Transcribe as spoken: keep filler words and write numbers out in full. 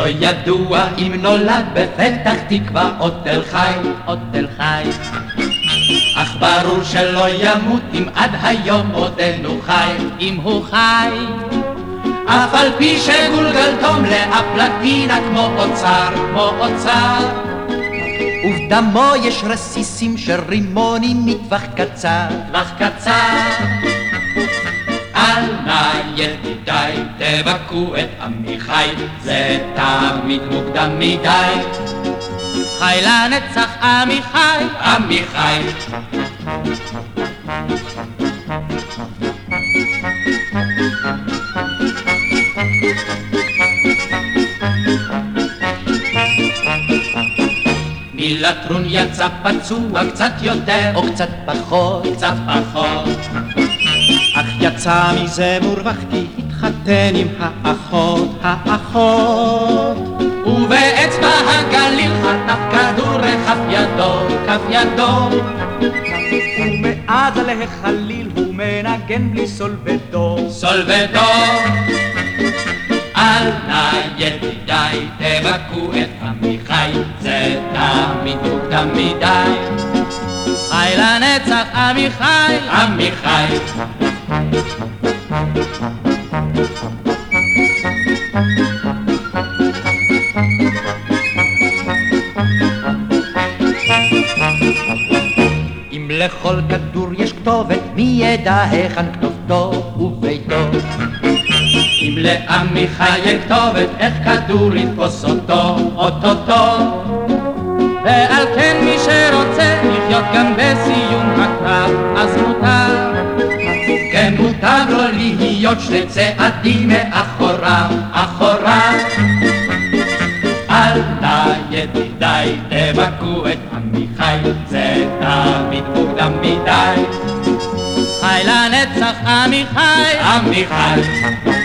לא ידוע אם נולד בפתח תקווה או תל חי, או תל חי. אך ברור שלא ימות אם עד היום עודנו חי, אם הוא חי. אף על פי שגולגלתו מלאה פלטינה כמו אוצר, כמו אוצר. ובדמו יש רסיסים של רימונים מטווח קצר, טווח קצר. אל נא ידידיי תבכו את עמיחי, זה תמיד מוקדם מדי. חי לנצח עמיחי, עמיחי. מלטרון יצא פצוע קצת יותר או קצת פחות, קצת פחות. אך יצא מזה מורווח כי התחתן עם האחות, האחות. ובאצבע הגליל חטף כדור וכף ידו, כף ידו. ומאז להחליל הוא מנגן בלי סולבדו, סולבדו. אל נא ידידיי תבכו את עמיחי, זה תמיד מוקדם מדי. חי לנצח עמיחי, עמיחי. אם לכל כדור יש כתובת, מי ידע היכן כתובתו וביתו? אם לעמיחי יש כתובת, איך כדור יתפוס אותו, אוטוטו? ועל כן מי שרוצה לחיות גם בסיום הקרב, אז מותר. כן מותר לו להיות שני צעדים מאחוריו, אחוריו. אל נא ידידיי תבכו את עמיחי, זה תמיד מוקדם מדי. חי לנצח עמיחי, עמיחי.